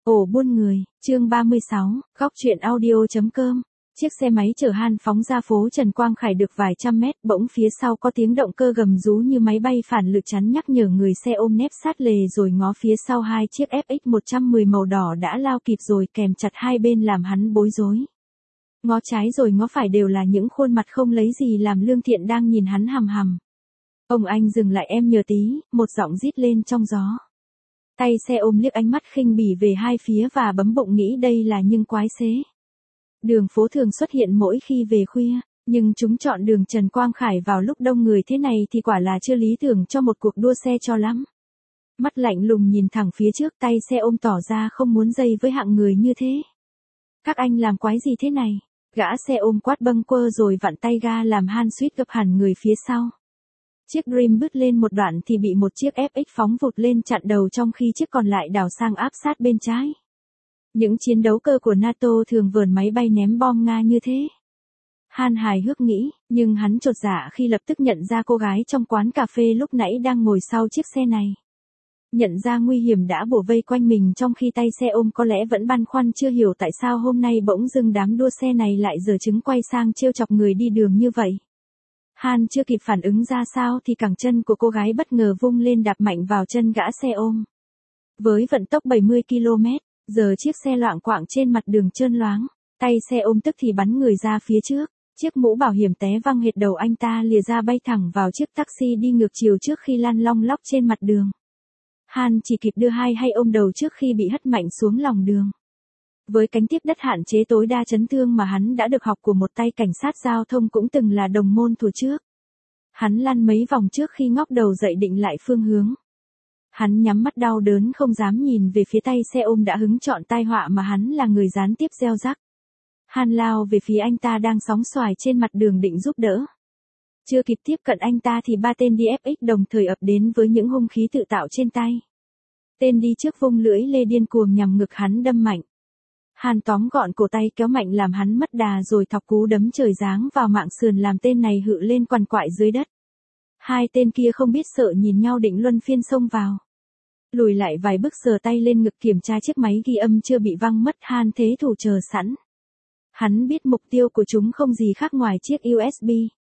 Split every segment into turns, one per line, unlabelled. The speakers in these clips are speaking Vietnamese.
Ổ buôn người, chương 36, góc truyện audio.com. Chiếc xe máy chở Han phóng ra phố Trần Quang Khải được vài trăm mét, bỗng phía sau có tiếng động cơ gầm rú như máy bay phản lực chắn nhắc nhở người xe ôm nép sát lề, rồi ngó phía sau hai chiếc FX110 màu đỏ đã lao kịp rồi kèm chặt hai bên làm hắn bối rối. Ngó trái rồi ngó phải đều là những khuôn mặt không lấy gì làm lương thiện đang nhìn hắn hằm hằm. Ông anh dừng lại em nhờ tí, một giọng rít lên trong gió. Tay xe ôm liếc ánh mắt khinh bỉ về hai phía và bấm bụng nghĩ đây là những quái xế. Đường phố thường xuất hiện mỗi khi về khuya, nhưng chúng chọn đường Trần Quang Khải vào lúc đông người thế này thì quả là chưa lý tưởng cho một cuộc đua xe cho lắm. Mắt lạnh lùng nhìn thẳng phía trước, tay xe ôm tỏ ra không muốn dây với hạng người như thế. Các anh làm quái gì thế này? Gã xe ôm quát bâng quơ rồi vặn tay ga làm Han suýt gập hẳn người phía sau. Chiếc Dream bứt lên một đoạn thì bị một chiếc FX phóng vụt lên chặn đầu trong khi chiếc còn lại đảo sang áp sát bên trái. Những chiến đấu cơ của NATO thường vờn máy bay ném bom Nga như thế. Han hài hước nghĩ, nhưng hắn chột dạ khi lập tức nhận ra cô gái trong quán cà phê lúc nãy đang ngồi sau chiếc xe này. Nhận ra nguy hiểm đã bủa vây quanh mình trong khi tay xe ôm có lẽ vẫn băn khoăn chưa hiểu tại sao hôm nay bỗng dưng đám đua xe này lại giở trứng quay sang trêu chọc người đi đường như vậy. Han chưa kịp phản ứng ra sao thì cẳng chân của cô gái bất ngờ vung lên đạp mạnh vào chân gã xe ôm. Với vận tốc 70 km, giờ chiếc xe loạng quạng trên mặt đường trơn loáng, tay xe ôm tức thì bắn người ra phía trước, chiếc mũ bảo hiểm té văng hệt đầu anh ta lìa ra bay thẳng vào chiếc taxi đi ngược chiều trước khi lăn long lóc trên mặt đường. Han chỉ kịp đưa hai hay ôm đầu trước khi bị hất mạnh xuống lòng đường. Với cánh tiếp đất hạn chế tối đa chấn thương mà hắn đã được học của một tay cảnh sát giao thông cũng từng là đồng môn thuở trước. Hắn lăn mấy vòng trước khi ngóc đầu dậy định lại phương hướng. Hắn nhắm mắt đau đớn không dám nhìn về phía tay xe ôm đã hứng chọn tai họa mà hắn là người gián tiếp gieo rắc. Han lao về phía anh ta đang sóng xoài trên mặt đường định giúp đỡ. Chưa kịp tiếp cận anh ta thì ba tên đi FX đồng thời ập đến với những hung khí tự tạo trên tay. Tên đi trước vung lưỡi lê điên cuồng nhằm ngực hắn đâm mạnh. Han tóm gọn cổ tay kéo mạnh làm hắn mất đà rồi thọc cú đấm trời giáng vào mạng sườn làm tên này hự lên quằn quại dưới đất. Hai tên kia không biết sợ nhìn nhau định luân phiên xông vào. Lùi lại vài bước sờ tay lên ngực kiểm tra chiếc máy ghi âm chưa bị văng mất. Han thế thủ chờ sẵn. Hắn biết mục tiêu của chúng không gì khác ngoài chiếc USB.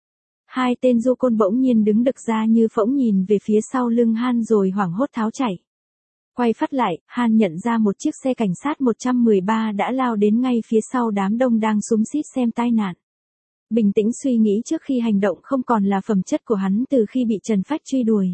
Hai tên du côn bỗng nhiên đứng đực ra như phỗng nhìn về phía sau lưng Han rồi hoảng hốt tháo chạy. Quay phát lại, Han nhận ra một chiếc xe cảnh sát 113 đã lao đến ngay phía sau đám đông đang xúm xít xem tai nạn. Bình tĩnh suy nghĩ trước khi hành động không còn là phẩm chất của hắn từ khi bị Trần Phách truy đuổi.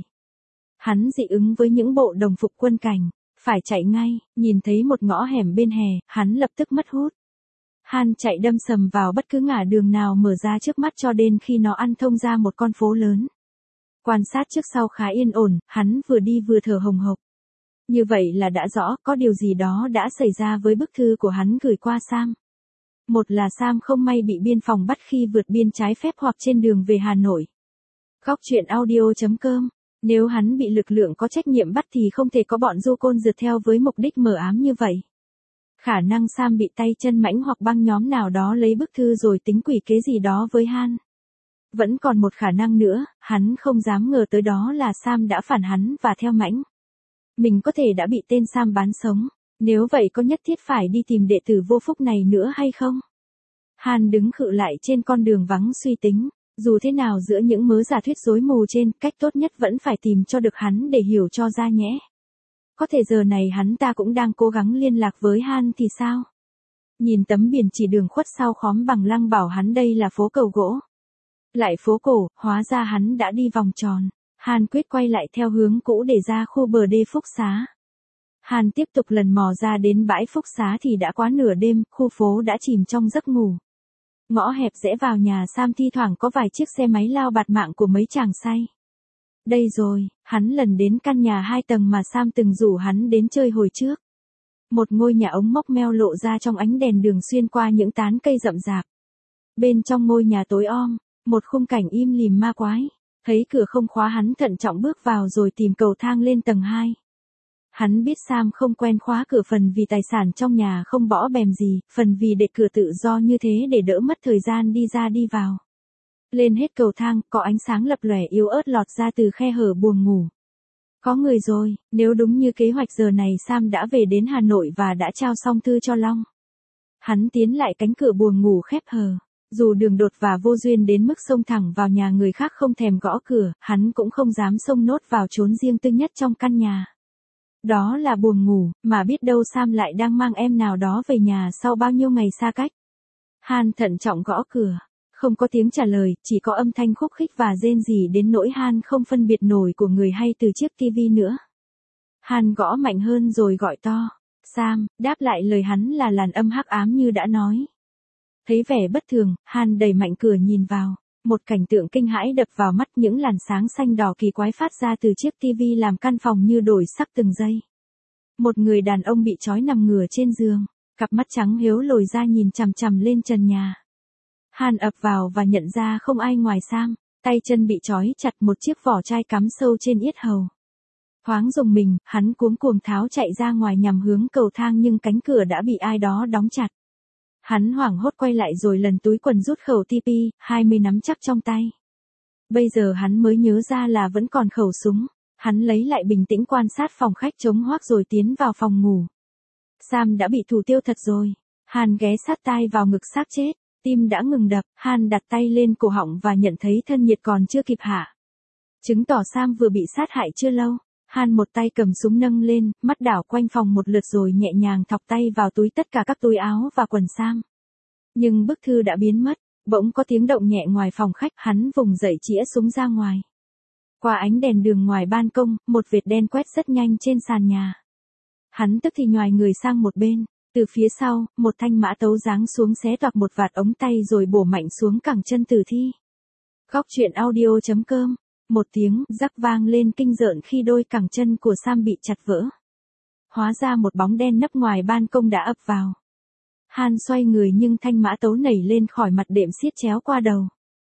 Hắn dị ứng với những bộ đồng phục quân cảnh, phải chạy ngay, nhìn thấy một ngõ hẻm bên hè, hắn lập tức mất hút. Han chạy đâm sầm vào bất cứ ngả đường nào mở ra trước mắt cho đến khi nó ăn thông ra một con phố lớn. Quan sát trước sau khá yên ổn, hắn vừa đi vừa thở hồng hộc. Như vậy là đã rõ có điều gì đó đã xảy ra với bức thư của hắn gửi qua Sam. Một là Sam không may bị biên phòng bắt khi vượt biên trái phép hoặc trên đường về Hà Nội. Góc truyện audio.com. Nếu hắn bị lực lượng có trách nhiệm bắt thì không thể có bọn du côn rượt theo với mục đích mờ ám như vậy. Khả năng Sam bị tay chân mãnh hoặc băng nhóm nào đó lấy bức thư rồi tính quỷ kế gì đó với Han. Vẫn còn một khả năng nữa, hắn không dám ngờ tới đó là Sam đã phản hắn và theo mãnh. Mình có thể đã bị tên Sam bán sống, nếu vậy có nhất thiết phải đi tìm đệ tử vô phúc này nữa hay không? Han đứng khựng lại trên con đường vắng suy tính, dù thế nào giữa những mớ giả thuyết rối mù trên, cách tốt nhất vẫn phải tìm cho được hắn để hiểu cho ra nhé. Có thể giờ này hắn ta cũng đang cố gắng liên lạc với Han thì sao? Nhìn tấm biển chỉ đường khuất sau khóm bằng lăng bảo hắn đây là phố cầu gỗ. Lại phố cổ, hóa ra hắn đã đi vòng tròn. Han quyết quay lại theo hướng cũ để ra khu bờ đê Phúc Xá. Han tiếp tục lần mò ra đến bãi Phúc Xá thì đã quá nửa đêm, khu phố đã chìm trong giấc ngủ. Ngõ hẹp rẽ vào nhà Sam thi thoảng có vài chiếc xe máy lao bạt mạng của mấy chàng say. Đây rồi, hắn lần đến căn nhà 2 tầng mà Sam từng rủ hắn đến chơi hồi trước. Một ngôi nhà ống mốc meo lộ ra trong ánh đèn đường xuyên qua những tán cây rậm rạp. Bên trong ngôi nhà tối om, một khung cảnh im lìm ma quái. Thấy cửa không khóa hắn thận trọng bước vào rồi tìm cầu thang lên tầng 2. Hắn biết Sam không quen khóa cửa phần vì tài sản trong nhà không bỏ bèm gì, phần vì để cửa tự do như thế để đỡ mất thời gian đi ra đi vào. Lên hết cầu thang, có ánh sáng lập lòe yếu ớt lọt ra từ khe hở buồng ngủ. Có người rồi, nếu đúng như kế hoạch giờ này Sam đã về đến Hà Nội và đã trao xong thư cho Long. Hắn tiến lại cánh cửa buồng ngủ khép hờ. Dù đường đột và vô duyên đến mức xông thẳng vào nhà người khác không thèm gõ cửa, hắn cũng không dám xông nốt vào chốn riêng tư nhất trong căn nhà. Đó là buồng ngủ, mà biết đâu Sam lại đang mang em nào đó về nhà sau bao nhiêu ngày xa cách. Han thận trọng gõ cửa. Không có tiếng trả lời, chỉ có âm thanh khúc khích và rên rỉ đến nỗi Han không phân biệt nổi của người hay từ chiếc tivi nữa. Han gõ mạnh hơn rồi gọi to. Sam, đáp lại lời hắn là làn âm hắc ám như đã nói. Thấy vẻ bất thường, Han đẩy mạnh cửa nhìn vào. Một cảnh tượng kinh hãi đập vào mắt, những làn sáng xanh đỏ kỳ quái phát ra từ chiếc tivi làm căn phòng như đổi sắc từng giây. Một người đàn ông bị trói nằm ngửa trên giường, cặp mắt trắng hiếu lồi ra nhìn chằm chằm lên trần nhà. Han ập vào và nhận ra không ai ngoài Sam, tay chân bị trói chặt, một chiếc vỏ chai cắm sâu trên yết hầu. Thoáng rùng mình, hắn cuống cuồng tháo chạy ra ngoài nhằm hướng cầu thang nhưng cánh cửa đã bị ai đó đóng chặt. Hắn hoảng hốt quay lại rồi lần túi quần rút khẩu TP-20 nắm chắc trong tay. Bây giờ hắn mới nhớ ra là vẫn còn khẩu súng. Hắn lấy lại bình tĩnh quan sát phòng khách trống hoác rồi tiến vào phòng ngủ. Sam đã bị thủ tiêu thật rồi. Han ghé sát tai vào ngực xác chết. Tim đã ngừng đập, Han đặt tay lên cổ họng và nhận thấy thân nhiệt còn chưa kịp hạ. Chứng tỏ Sam vừa bị sát hại chưa lâu. Han một tay cầm súng nâng lên, mắt đảo quanh phòng một lượt rồi nhẹ nhàng thọc tay vào túi tất cả các túi áo và quần Sam. Nhưng bức thư đã biến mất, bỗng có tiếng động nhẹ ngoài phòng khách, hắn vùng dậy chĩa súng ra ngoài. Qua ánh đèn đường ngoài ban công, một vệt đen quét rất nhanh trên sàn nhà. Hắn tức thì nhoài người sang một bên, từ phía sau, một thanh mã tấu giáng xuống xé toạc một vạt ống tay rồi bổ mạnh xuống cẳng chân tử thi. Góc truyện audio.com. Một tiếng rắc vang lên kinh rợn khi đôi cẳng chân của Sam bị chặt vỡ. Hóa ra một bóng đen nấp ngoài ban công đã ập vào. Han xoay người nhưng thanh mã tấu nảy lên khỏi mặt đệm xiết chéo qua đầu.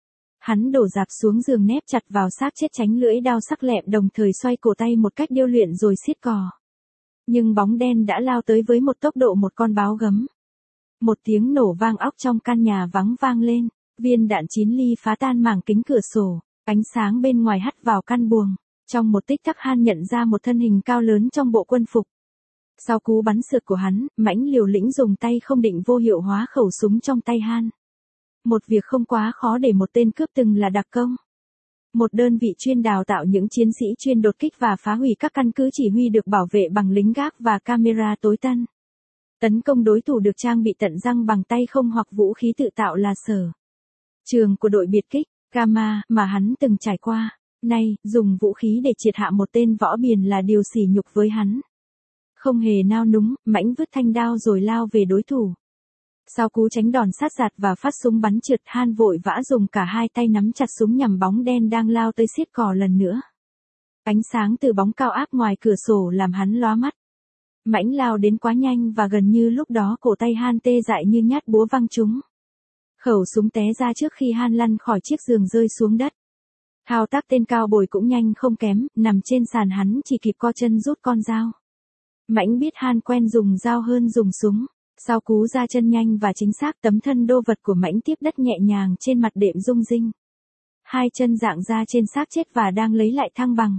Hắn đổ dạp xuống giường nép chặt vào xác chết tránh lưỡi đao sắc lẹm, đồng thời xoay cổ tay một cách điêu luyện rồi siết cò. Nhưng bóng đen đã lao tới với một tốc độ một con báo gấm. Một tiếng nổ vang óc trong căn nhà vắng vang lên, viên đạn 9 ly phá tan mảng kính cửa sổ, ánh sáng bên ngoài hắt vào căn buồng. Trong một tích tắc Han nhận ra một thân hình cao lớn trong bộ quân phục. Sau cú bắn sượt của hắn, Mãnh liều lĩnh dùng tay không định vô hiệu hóa khẩu súng trong tay Han. Một việc không quá khó để một tên cướp từng là đặc công. Một đơn vị chuyên đào tạo những chiến sĩ chuyên đột kích và phá hủy các căn cứ chỉ huy được bảo vệ bằng lính gác và camera tối tân. Tấn công đối thủ được trang bị tận răng bằng tay không hoặc vũ khí tự tạo là sở trường của đội biệt kích, Gamma mà hắn từng trải qua. Nay, dùng vũ khí để triệt hạ một tên võ biền là điều sỉ nhục với hắn. Không hề nao núng, Mãnh vứt thanh đao rồi lao về đối thủ. Sau cú tránh đòn sát giạt và phát súng bắn trượt, Han vội vã dùng cả hai tay nắm chặt súng nhằm bóng đen đang lao tới siết cò lần nữa. Ánh sáng từ bóng cao áp ngoài cửa sổ làm hắn lóa mắt. Mãnh lao đến quá nhanh và gần như lúc đó cổ tay Han tê dại như nhát búa văng trúng. Khẩu súng té ra trước khi Han lăn khỏi chiếc giường rơi xuống đất. Thao tác tên cao bồi cũng nhanh không kém, nằm trên sàn hắn chỉ kịp co chân rút con dao. Mãnh biết Han quen dùng dao hơn dùng súng. Sau cú ra chân nhanh và chính xác, tấm thân đô vật của Mãnh tiếp đất nhẹ nhàng trên mặt đệm rung rinh. Hai chân dạng ra trên xác chết và đang lấy lại thăng bằng.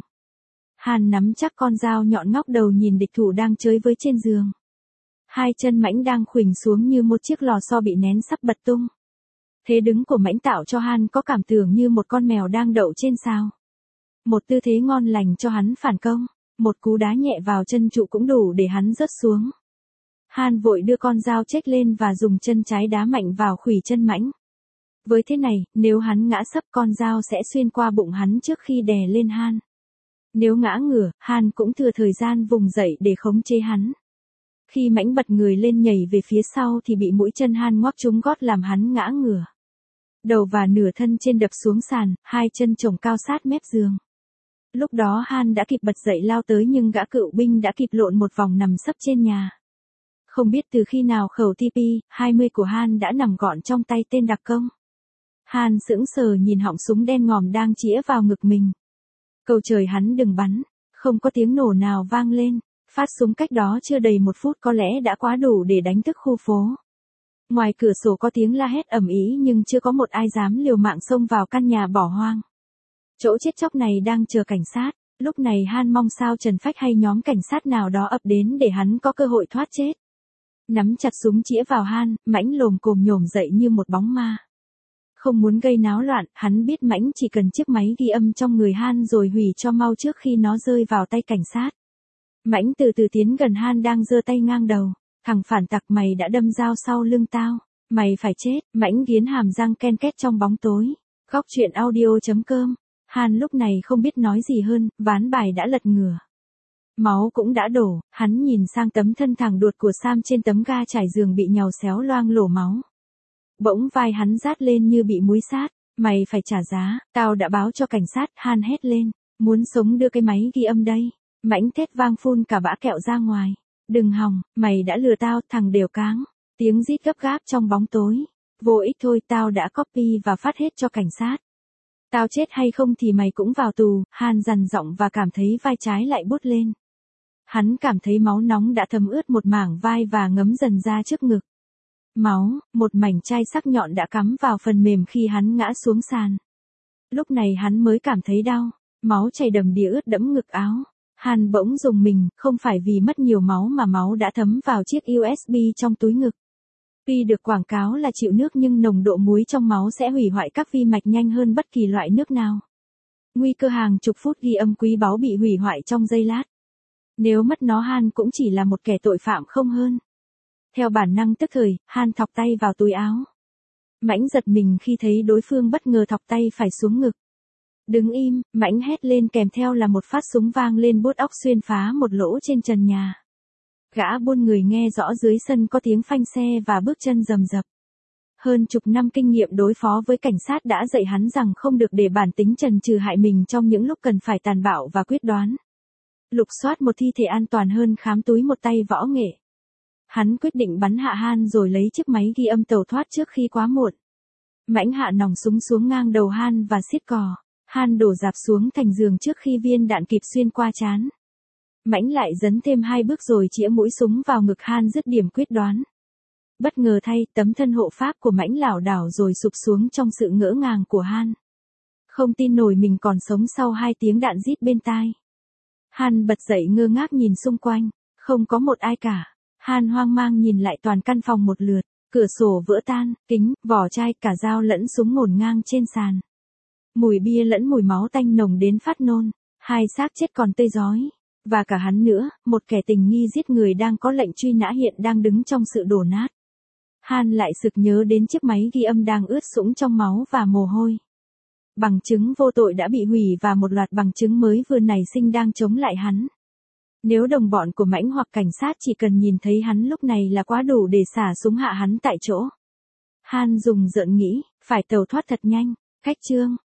Han nắm chắc con dao nhọn ngóc đầu nhìn địch thủ đang chơi với trên giường. Hai chân Mãnh đang khuỳnh xuống như một chiếc lò xo bị nén sắp bật tung. Thế đứng của Mãnh tạo cho Han có cảm tưởng như một con mèo đang đậu trên sào. Một tư thế ngon lành cho hắn phản công, một cú đá nhẹ vào chân trụ cũng đủ để hắn rớt xuống. Han vội đưa con dao chếch lên và dùng chân trái đá mạnh vào khuỷu chân Mãnh. Với thế này, nếu hắn ngã sấp con dao sẽ xuyên qua bụng hắn trước khi đè lên Han. Nếu ngã ngửa, Han cũng thừa thời gian vùng dậy để khống chế hắn. Khi Mãnh bật người lên nhảy về phía sau thì bị mũi chân Han ngoắc trúng gót làm hắn ngã ngửa. Đầu và nửa thân trên đập xuống sàn, hai chân chồng cao sát mép giường. Lúc đó Han đã kịp bật dậy lao tới nhưng gã cựu binh đã kịp lộn một vòng nằm sấp trên nhà. Không biết từ khi nào khẩu TP-20 của Han đã nằm gọn trong tay tên đặc công. Han sững sờ nhìn họng súng đen ngòm đang chĩa vào ngực mình. Cầu trời hắn đừng bắn, không có tiếng nổ nào vang lên, phát súng cách đó chưa đầy 1 phút có lẽ đã quá đủ để đánh thức khu phố. Ngoài cửa sổ có tiếng la hét ầm ĩ nhưng chưa có một ai dám liều mạng xông vào căn nhà bỏ hoang. Chỗ chết chóc này đang chờ cảnh sát. Lúc này Han mong sao Trần Phách hay nhóm cảnh sát nào đó ập đến để hắn có cơ hội thoát chết. Nắm chặt súng chĩa vào Han, Mãnh lồm cồm nhổm dậy như một bóng ma. Không muốn gây náo loạn, hắn biết Mãnh chỉ cần chiếc máy ghi âm trong người Han rồi hủy cho mau trước khi nó rơi vào tay cảnh sát. Mãnh từ từ tiến gần Han đang giơ tay ngang đầu. Thằng phản tặc, mày đã đâm dao sau lưng tao. Mày phải chết. Mãnh nghiến hàm răng ken két trong bóng tối. Góc truyện audio.com. Han lúc này không biết nói gì hơn, ván bài đã lật ngửa. Máu cũng đã đổ, hắn nhìn sang tấm thân thẳng đuột của Sam trên tấm ga trải giường bị nhàu xéo loang lổ máu. Bỗng vai hắn rát lên như bị múi sát. Mày phải trả giá, tao đã báo cho cảnh sát. Han hét lên. Muốn sống đưa cái máy ghi âm đây. Mãnh thét vang phun cả bã kẹo ra ngoài. Đừng hòng, mày đã lừa tao, thằng đều cáng. Tiếng rít gấp gáp trong bóng tối. Vô ích thôi, tao đã copy và phát hết cho cảnh sát. Tao chết hay không thì mày cũng vào tù. Han dằn giọng và cảm thấy vai trái lại bút lên. Hắn cảm thấy máu nóng đã thấm ướt một mảng vai và ngấm dần ra trước ngực. Máu, một mảnh chai sắc nhọn đã cắm vào phần mềm khi hắn ngã xuống sàn. Lúc này hắn mới cảm thấy đau. Máu chảy đầm đìa ướt đẫm ngực áo. Han bỗng rùng mình, không phải vì mất nhiều máu mà máu đã thấm vào chiếc USB trong túi ngực. Tuy được quảng cáo là chịu nước nhưng nồng độ muối trong máu sẽ hủy hoại các vi mạch nhanh hơn bất kỳ loại nước nào. Nguy cơ hàng chục phút ghi âm quý báu bị hủy hoại trong giây lát. Nếu mất nó Han cũng chỉ là một kẻ tội phạm không hơn. Theo bản năng tức thời, Han thọc tay vào túi áo. Mãnh giật mình khi thấy đối phương bất ngờ thọc tay phải xuống ngực. Đứng im, Mãnh hét lên kèm theo là một phát súng vang lên buốt óc xuyên phá một lỗ trên trần nhà. Gã buôn người nghe rõ dưới sân có tiếng phanh xe và bước chân rầm rập. Hơn chục năm kinh nghiệm đối phó với cảnh sát đã dạy hắn rằng không được để bản tính trần trừ hại mình trong những lúc cần phải tàn bạo và quyết đoán. Lục soát một thi thể an toàn hơn khám túi một tay võ nghệ. Hắn quyết định bắn hạ Han rồi lấy chiếc máy ghi âm tẩu thoát trước khi quá muộn. Mãnh hạ nòng súng xuống ngang đầu Han và siết cò. Han đổ dạp xuống thành giường trước khi viên đạn kịp xuyên qua trán. Mãnh lại dấn thêm 2 bước rồi chĩa mũi súng vào ngực Han dứt điểm quyết đoán. Bất ngờ thay, tấm thân hộ pháp của Mãnh lảo đảo rồi sụp xuống trong sự ngỡ ngàng của Han. Không tin nổi mình còn sống sau 2 tiếng đạn rít bên tai. Han bật dậy ngơ ngác nhìn xung quanh, không có một ai cả. Han hoang mang nhìn lại toàn căn phòng một lượt, cửa sổ vỡ tan, kính, vỏ chai, cả dao lẫn súng ngổn ngang trên sàn. Mùi bia lẫn mùi máu tanh nồng đến phát nôn, 2 xác chết còn tươi rói. Và cả hắn nữa, một kẻ tình nghi giết người đang có lệnh truy nã hiện đang đứng trong sự đổ nát. Han lại sực nhớ đến chiếc máy ghi âm đang ướt sũng trong máu và mồ hôi. Bằng chứng vô tội đã bị hủy và một loạt bằng chứng mới vừa nảy sinh đang chống lại hắn. Nếu đồng bọn của Mãnh hoặc cảnh sát chỉ cần nhìn thấy hắn lúc này là quá đủ để xả súng hạ hắn tại chỗ. Han dùng rợn nghĩ, phải tẩu thoát thật nhanh. Cách chương